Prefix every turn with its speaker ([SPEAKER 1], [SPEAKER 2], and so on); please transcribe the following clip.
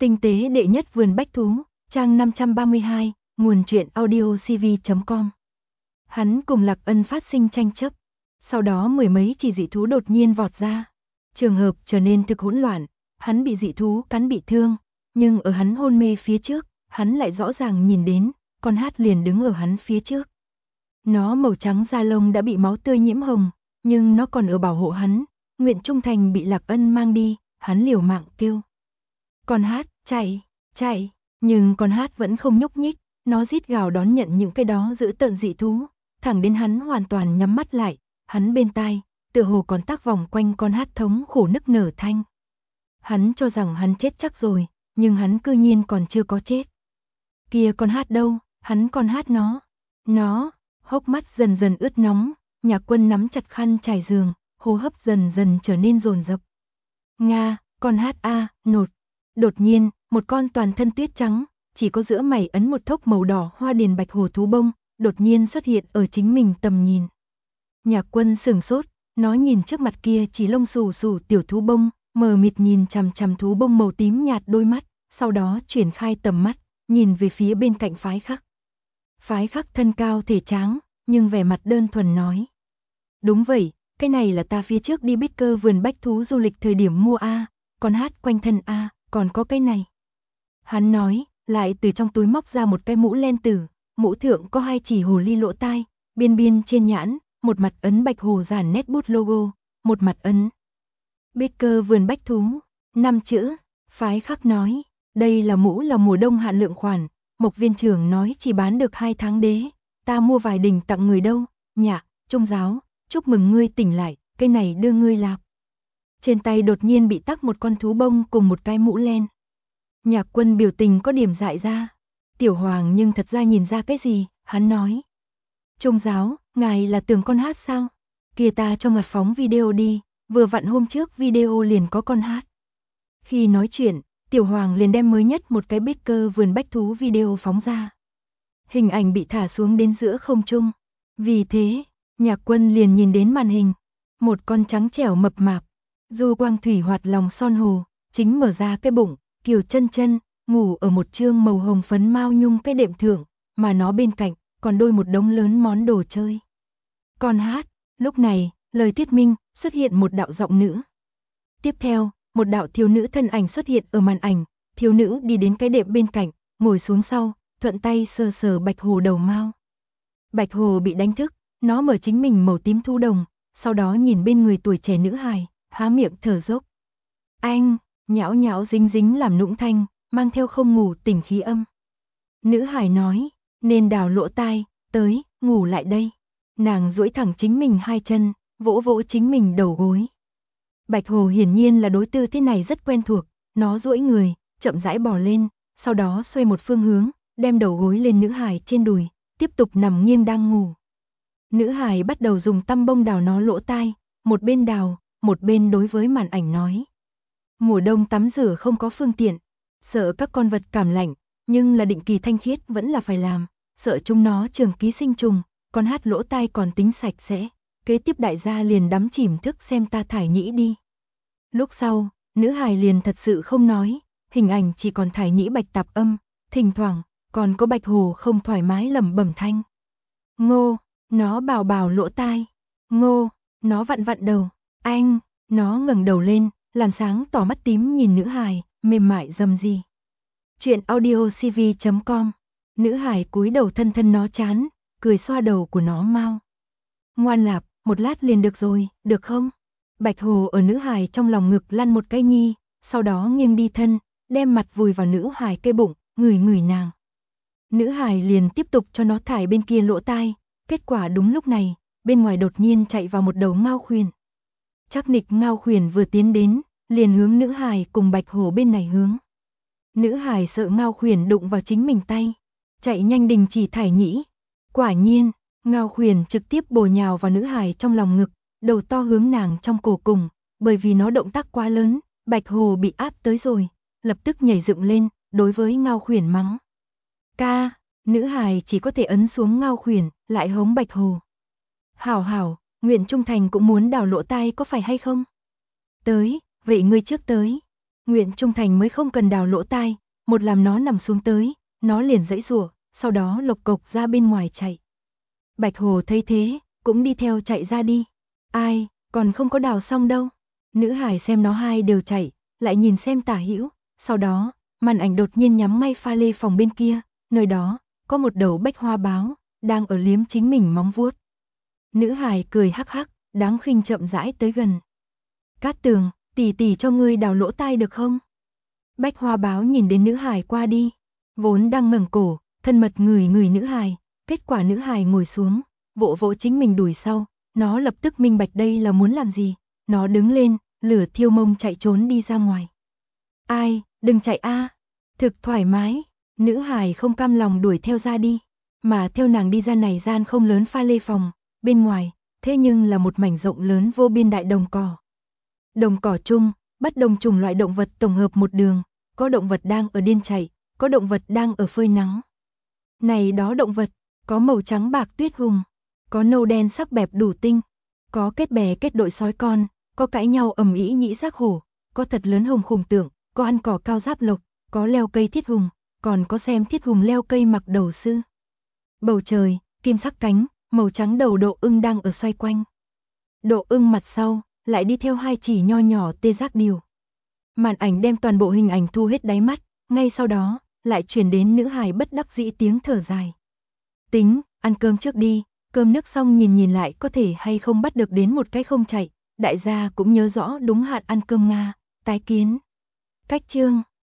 [SPEAKER 1] Tinh tế đệ nhất vườn bách thú, trang 532, nguồn truyện audiocv.com. Hắn cùng Lạc Ân phát sinh tranh chấp. Sau đó mười mấy chỉ dị thú đột nhiên vọt ra. Trường hợp trở nên thực hỗn loạn, hắn bị dị thú cắn bị thương, nhưng ở hắn hôn mê phía trước, hắn lại rõ ràng nhìn đến, con hát liền đứng ở hắn phía trước. Nó màu trắng da lông đã bị máu tươi nhiễm hồng, nhưng nó còn ở bảo hộ hắn, nguyện trung thành bị Lạc Ân mang đi, hắn liều mạng kêu. Con hát, chạy, chạy, nhưng con hát vẫn không nhúc nhích, nó rít gào đón nhận những cái đó giữ tợn dị thú, thẳng đến hắn hoàn toàn nhắm mắt lại, hắn bên tai, tựa hồ còn tác vòng quanh con hát thống khổ nức nở thanh. Hắn cho rằng hắn chết chắc rồi, nhưng hắn cư nhiên còn chưa có chết. Kia con hát đâu, hắn còn hát nó, hốc mắt dần dần ướt nóng, Nhạc Quân nắm chặt khăn trải giường, hô hấp dần dần trở nên dồn dập. Nga, con hát a, nột. Đột nhiên, một con toàn thân tuyết trắng, chỉ có giữa mày ấn một thốc màu đỏ hoa điền bạch hồ thú bông, đột nhiên xuất hiện ở chính mình tầm nhìn. Nhạc Quân sửng sốt, nó nhìn trước mặt kia chỉ lông xù xù tiểu thú bông, mờ mịt nhìn chằm chằm thú bông màu tím nhạt đôi mắt, sau đó chuyển khai tầm mắt, nhìn về phía bên cạnh Phái Khắc. Phái Khắc thân cao thể tráng, nhưng vẻ mặt đơn thuần nói. Đúng vậy, cái này là ta phía trước đi Bích Cơ vườn bách thú du lịch thời điểm mua a, con hát quanh thân a, còn có cái này. Hắn nói, lại từ trong túi móc ra một cái mũ len tử, mũ thượng có hai chỉ hồ ly lỗ tai, biên biên trên nhãn, một mặt ấn bạch hồ dàn nét bút logo, một mặt ấn Bích Cơ vườn bách thú, 5 chữ. Phái Khắc nói, đây là mũ là mùa đông hạn lượng khoản, Mộc viên trưởng nói chỉ bán được 2 tháng đế, ta mua vài đình tặng người đâu, nhạc, Trung giáo, chúc mừng ngươi tỉnh lại, cái này đưa ngươi lạp. Trên tay đột nhiên bị tắc một con thú bông cùng một cái mũ len. Nhạc Quân biểu tình có điểm dại ra. Tiểu Hoàng nhưng thật ra nhìn ra cái gì, hắn nói. Trung giáo, ngài là tưởng con hát sao? Kìa ta cho mặt phóng video đi, vừa vặn hôm trước video liền có con hát. Khi nói chuyện, Tiểu Hoàng liền đem mới nhất một cái Bích Cơ vườn bách thú video phóng ra. Hình ảnh bị thả xuống đến giữa không trung. Vì thế, Nhạc Quân liền nhìn đến màn hình. Một con trắng trẻo mập mạp, du quang thủy hoạt lòng son hồ, chính mở ra cái bụng, kiều chân chân, ngủ ở một chương màu hồng phấn mao nhung cái đệm thượng, mà nó bên cạnh, còn đôi một đống lớn món đồ chơi. Con hát, lúc này, lời thuyết minh, xuất hiện một đạo giọng nữ. Tiếp theo, một đạo thiếu nữ thân ảnh xuất hiện ở màn ảnh, thiếu nữ đi đến cái đệm bên cạnh, ngồi xuống sau, thuận tay sờ sờ bạch hồ đầu mao. Bạch hồ bị đánh thức, nó mở chính mình màu tím thu đồng, sau đó nhìn bên người tuổi trẻ nữ hài, há miệng thở dốc. Anh, nhão nhão dính dính làm nũng thanh, mang theo không ngủ tỉnh khí âm. Nữ hài nói, nên đào lỗ tai, tới, ngủ lại đây. Nàng duỗi thẳng chính mình hai chân, vỗ vỗ chính mình đầu gối. Bạch hồ hiển nhiên là đối tư thế này rất quen thuộc, nó duỗi người, chậm rãi bò lên, sau đó xoay một phương hướng, đem đầu gối lên nữ hài trên đùi, tiếp tục nằm nghiêng đang ngủ. Nữ hài bắt đầu dùng tăm bông đào nó lỗ tai, một bên đào, một bên đối với màn ảnh nói. Mùa đông tắm rửa không có phương tiện, sợ các con vật cảm lạnh, nhưng là định kỳ thanh khiết vẫn là phải làm, sợ chúng nó trường ký sinh trùng, con hát lỗ tai còn tính sạch sẽ. Kế tiếp đại gia liền đắm chìm thức xem ta thải nhĩ đi. Lúc sau, nữ hài liền thật sự không nói, hình ảnh chỉ còn thải nhĩ bạch tạp âm, thỉnh thoảng, còn có bạch hồ không thoải mái lẩm bẩm thanh. Ngô, nó bảo bảo lỗ tai. Ngô, nó vặn vặn đầu. Anh, nó ngẩng đầu lên, làm sáng tỏ mắt tím nhìn nữ hài, mềm mại dầm gì. Chuyện audiocv.com. Nữ hài cúi đầu thân thân nó chán, cười xoa đầu của nó mau. Ngoan lạp, một lát liền được rồi, được không? Bạch hồ ở nữ hài trong lòng ngực lăn một cái nhi, sau đó nghiêng đi thân, đem mặt vùi vào nữ hài cái bụng, ngửi ngửi nàng. Nữ hài liền tiếp tục cho nó thải bên kia lỗ tai, kết quả đúng lúc này, bên ngoài đột nhiên chạy vào một đầu ngao khuyển. Chắc nịch ngao khuyển vừa tiến đến, liền hướng nữ hài cùng bạch hồ bên này hướng. Nữ hài sợ ngao khuyển đụng vào chính mình tay, chạy nhanh đình chỉ thải nhĩ. Quả nhiên, ngao khuyển trực tiếp bổ nhào vào nữ hài trong lòng ngực, đầu to hướng nàng trong cổ cùng, bởi vì nó động tác quá lớn, bạch hồ bị áp tới rồi, lập tức nhảy dựng lên, đối với ngao khuyển mắng. Ca, nữ hài chỉ có thể ấn xuống ngao khuyển, lại hống bạch hồ. Hảo hảo, nguyện trung thành cũng muốn đào lỗ tai có phải hay không? Tới, vậy ngươi trước tới. Nguyện trung thành mới không cần đào lỗ tai, một làm nó nằm xuống tới, nó liền giãy giụa, sau đó lộc cộc ra bên ngoài chạy. Bạch Hồ thấy thế, cũng đi theo chạy ra đi. Ai, còn không có đào xong đâu. Nữ hải xem nó hai đều chạy, lại nhìn xem tả hữu, sau đó, màn ảnh đột nhiên nhắm ngay pha lê phòng bên kia, nơi đó, có một đầu bách hoa báo, đang ở liếm chính mình móng vuốt. Nữ hải cười hắc hắc, đáng khinh chậm rãi tới gần. Cát Tường, tỷ tỷ cho ngươi đào lỗ tai được không? Bách hoa báo nhìn đến nữ hải qua đi, vốn đang ngẩng cổ, thân mật ngửi ngửi nữ hải, kết quả nữ hải ngồi xuống, vỗ vỗ chính mình đùi sau, nó lập tức minh bạch đây là muốn làm gì, nó đứng lên, lửa thiêu mông chạy trốn đi ra ngoài. Ai, đừng chạy a, thực thoải mái, nữ hải không cam lòng đuổi theo ra đi, mà theo nàng đi ra này gian không lớn pha lê phòng, bên ngoài, thế nhưng là một mảnh rộng lớn vô biên đại đồng cỏ. Đồng cỏ chung, bất đồng chủng loại động vật tổng hợp một đường, có động vật đang ở điên chạy, có động vật đang ở phơi nắng. Này đó động vật, có màu trắng bạc tuyết hùng, có nâu đen sắc bẹp đủ tinh, có kết bè kết đội sói con, có cãi nhau ầm ĩ nhĩ giác hổ, có thật lớn hùng khủng tượng, có ăn cỏ cao giáp lộc, có leo cây thiết hùng, còn có xem thiết hùng leo cây mặc đầu sư. Bầu trời, kim sắc cánh, màu trắng đầu độ ưng đang ở xoay quanh. Độ ưng mặt sau, lại đi theo hai chỉ nho nhỏ tê giác điều. Màn ảnh đem toàn bộ hình ảnh thu hết đáy mắt, ngay sau đó, lại truyền đến nữ hài bất đắc dĩ tiếng thở dài. Tính, ăn cơm trước đi, cơm nước xong nhìn lại có thể hay không bắt được đến một cái không chạy, đại gia cũng nhớ rõ đúng hạn ăn cơm Nga, tái kiến. Cách chương